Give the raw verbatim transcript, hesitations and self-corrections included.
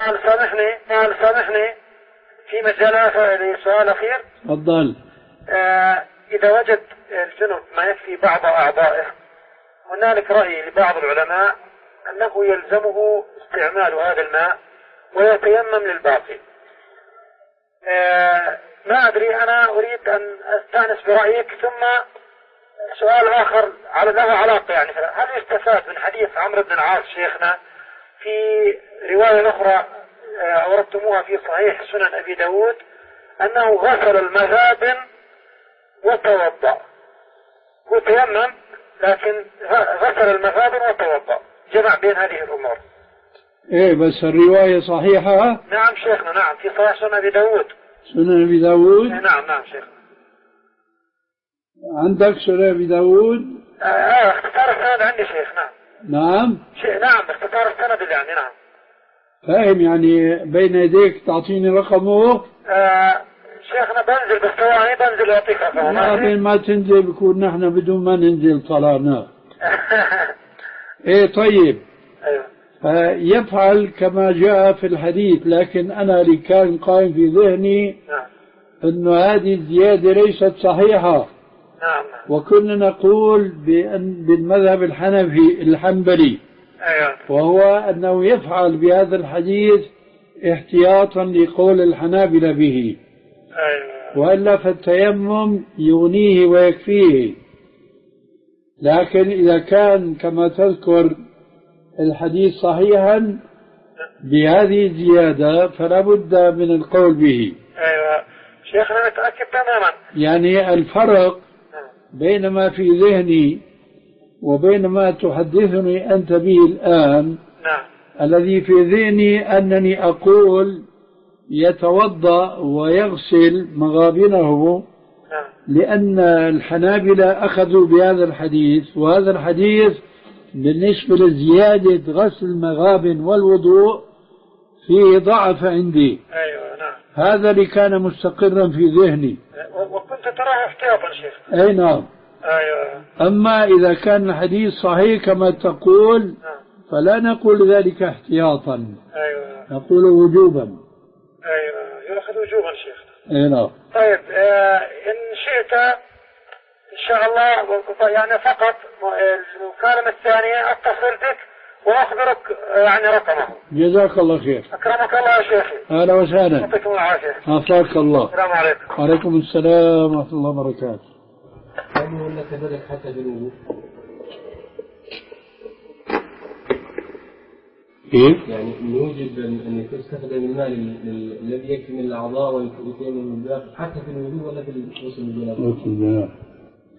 قال سامحني قال سامحني في مجال آخر سؤال أخير. تفضل. آه إذا وجد الجنب ما يكفي بعض أعضائه، هنالك رأي لبعض العلماء أنه يلزمه استعمال هذا الماء ويتيمم للباقي. آه ما أدري، أنا أريد أن أستأنس برأيك. ثم سؤال آخر على له علاقة، يعني هل يستفاد من حديث عمرو بن العاص شيخنا في رواية أخرى أوردتموها في صحيح سنن أبي داود أنه غسل المذابن وتوضأ وتيمم، لكن غسل المذابن وتوضأ، جمع بين هذه الأمور؟ إيه بس الرواية صحيحة؟ نعم شيخنا، نعم في صحيح سنن أبي داود. سنن أبي داود؟ إيه نعم نعم شيخنا. عندك سنن أبي داود؟ آه, آه اختار السند عندي شيخ. نعم نعم شيء نعم اختار السند اللي عندي. نعم فاهم، يعني بين يديك تعطيني رقمه؟ آه شيخنا بنزل بالثواني، بنزل أعطيك رقمه. لا بين ما تنزل بكون نحن بدون ما ننزل طلعنا. ايه طيب. ايوه. فيفعل كما جاء في الحديث، لكن أنا اللي كان قائم في ذهني نعم أنه هذه الزيادة ليست صحيحة. نعم. وكنا نقول بأن بالمذهب الحنفي الحنبلي، أيوة. وهو أنه يفعل بهذا الحديث احتياطا لقول الحنابلة به. أيوة. وإلا فالتيمم يغنيه ويكفيه. لكن إذا كان كما تذكر الحديث صحيحا بهذه الزيادة فلا بد من القول به. أيوة شيخنا متأكد تماما. يعني الفرق بين ما في ذهني وبين ما تحدثني أنت به الآن، نعم. الذي في ذهني أنني أقول يتوضأ ويغسل مغابنه، نعم. لأن الحنابلة أخذوا بهذا الحديث، وهذا الحديث بالنسبة لزيادة غسل المغابن والوضوء فيه ضعف عندي. أيوة نعم. هذا اللي كان مستقرا في ذهني، وكنت تراه احتياطا شيخ. أي نعم. أيوة. أما إذا كان الحديث صحيح كما تقول، نعم. فلا نقول ذلك احتياطا. أيوة. نقول وجوبا. أيوة يأخذ وجوبا شيخ. أي نعم. طيب آه إن شئت إن شاء الله يعني فقط المكالمة الثانية أتصل بك وأخبرك يعني رقمه. جزاك الله خير. أكرمك الله يا شيخي. أهلا وسهلا. يعطيكم العافية. عافاك الله. السلام عليكم. وعليكم السلام ورحمة الله وبركاته. هل لك بدك حتى بالوضوء؟ كيف؟ يعني يوجب أن يستخدم الماء الذي يكفي من الأعضاء ويتم من الباقي حتى في الوضوء ولا في الغسل الجنابة؟ غسل الجنابة.